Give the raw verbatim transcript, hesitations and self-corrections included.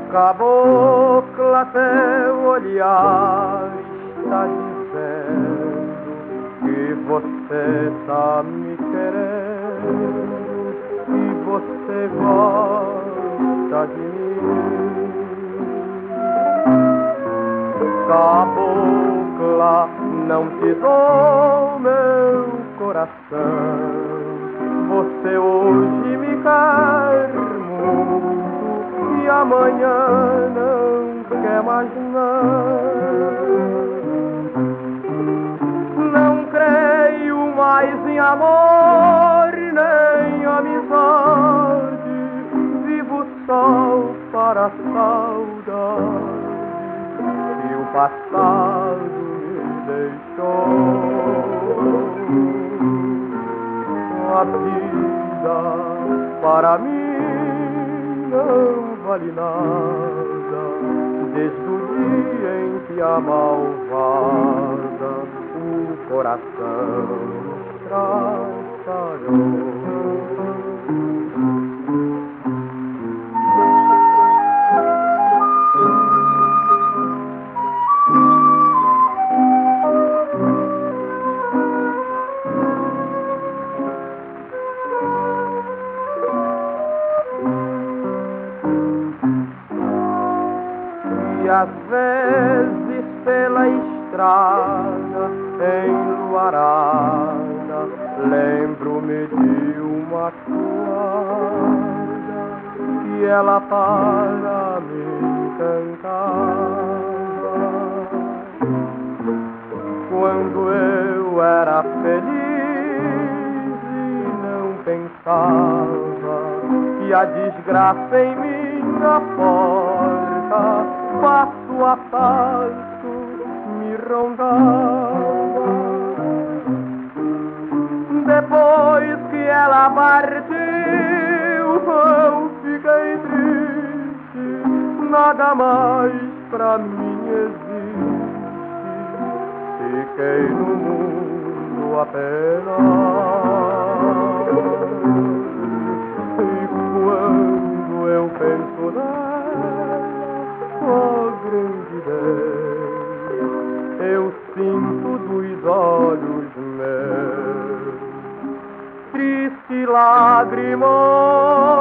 Cabocla, teu olhar está dizendo que você tá me querendo, que você gosta de mim. Cabocla, não te dou meu coração, você hoje me quer muito e amanhã não quer mais não. Não creio mais em amor nem amizade, vivo só para a saudade que o passado me deixou. A vida para mim não vale nada, desde o dia em que a malvada o coração traçalhou. Às vezes pela estrada enluarada lembro-me de uma toada que ela para me cantava quando eu era feliz e não pensava que a desgraça em minha porta passo a passo me rondava. Depois que ela partiu, eu fiquei triste, nada mais pra mim existe. Fiquei no mundo apenas. E quando eu penso nela, oh grande Deus, eu sinto dos olhos meus triste lágrima